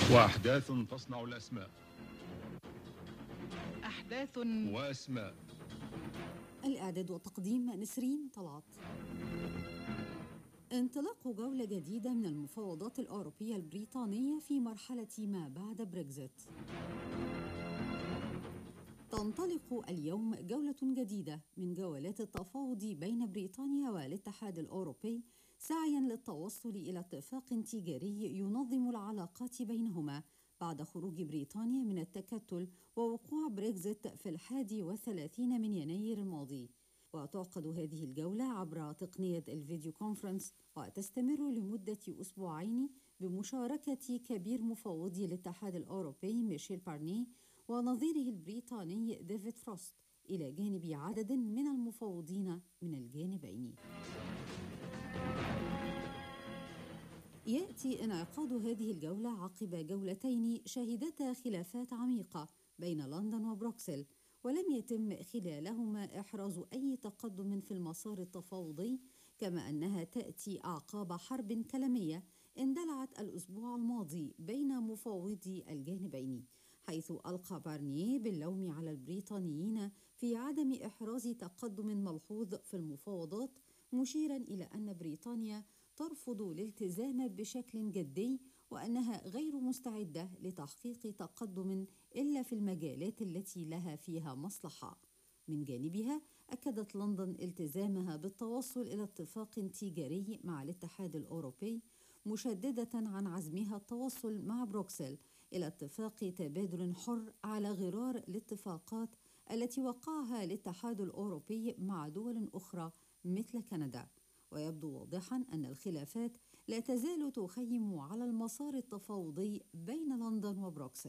وأحداث تصنع الأسماء. أحداث وأسماء. الإعداد والتقديم نسرين طلعت. انطلاق جولة جديدة من المفاوضات الأوروبية البريطانية في مرحلة ما بعد بريكزيت. تنطلق اليوم جولة جديدة من جولات التفاوض بين بريطانيا والاتحاد الأوروبي سعياً للتوصل إلى اتفاق تجاري ينظم العلاقات بينهما بعد خروج بريطانيا من التكتل ووقوع بريكزيت في 31 من يناير الماضي. وتعقد هذه الجولة عبر تقنية الفيديو كونفرنس وتستمر لمدة أسبوعين بمشاركة كبير مفوضي الاتحاد الأوروبي ميشيل بارنيه ونظيره البريطاني ديفيد فروست إلى جانب عدد من المفوضين من الجانبين. يأتي انعقاد هذه الجولة عقب جولتين شهدتا خلافات عميقة بين لندن وبروكسل، ولم يتم خلالهما إحراز أي تقدم في المسار التفاوضي، كما أنها تأتي أعقاب حرب كلامية اندلعت الأسبوع الماضي بين مفوضي الجانبين، حيث ألقى بارنيه باللوم على البريطانيين في عدم إحراز تقدم ملحوظ في المفاوضات، مشيرا إلى أن بريطانيا ترفض الالتزام بشكل جدي وأنها غير مستعدة لتحقيق تقدم إلا في المجالات التي لها فيها مصلحة. من جانبها أكدت لندن التزامها بالتوصل إلى اتفاق تجاري مع الاتحاد الأوروبي، مشددة عن عزمها التوصل مع بروكسل إلى اتفاق تبادل حر على غرار الاتفاقات التي وقعها الاتحاد الأوروبي مع دول أخرى مثل كندا. ويبدو واضحاً أن الخلافات لا تزال تخيم على المسار التفاوضي بين لندن وبروكسل.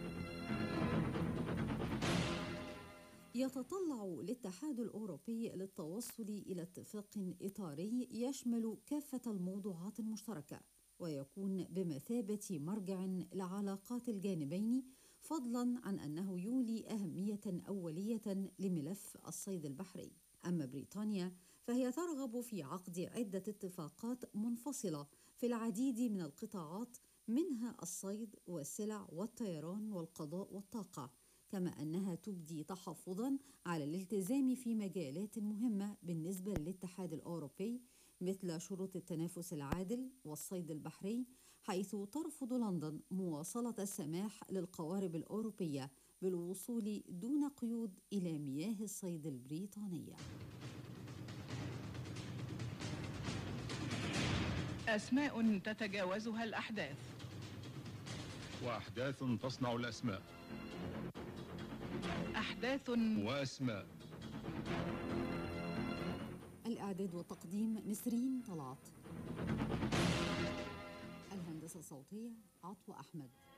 يتطلع الاتحاد الأوروبي للتوصل إلى اتفاق إطاري يشمل كافة الموضوعات المشتركة ويكون بمثابة مرجع لعلاقات الجانبين، فضلاً عن أنه يولي أهمية أولية لملف الصيد البحري. أما بريطانيا فهي ترغب في عقد عدة اتفاقات منفصلة في العديد من القطاعات، منها الصيد والسلع والطيران والقضاء والطاقة، كما أنها تبدي تحفظاً على الالتزام في مجالات مهمة بالنسبة للاتحاد الأوروبي مثل شروط التنافس العادل والصيد البحري، حيث ترفض لندن مواصلة السماح للقوارب الأوروبية بالوصول دون قيود إلى مياه الصيد البريطانية. أسماء تتجاوزها الأحداث. وأحداث تصنع الأسماء. أحداث وأسماء. الإعداد والتقديم نسرين طلعت. الهندسة الصوتية عطوة أحمد.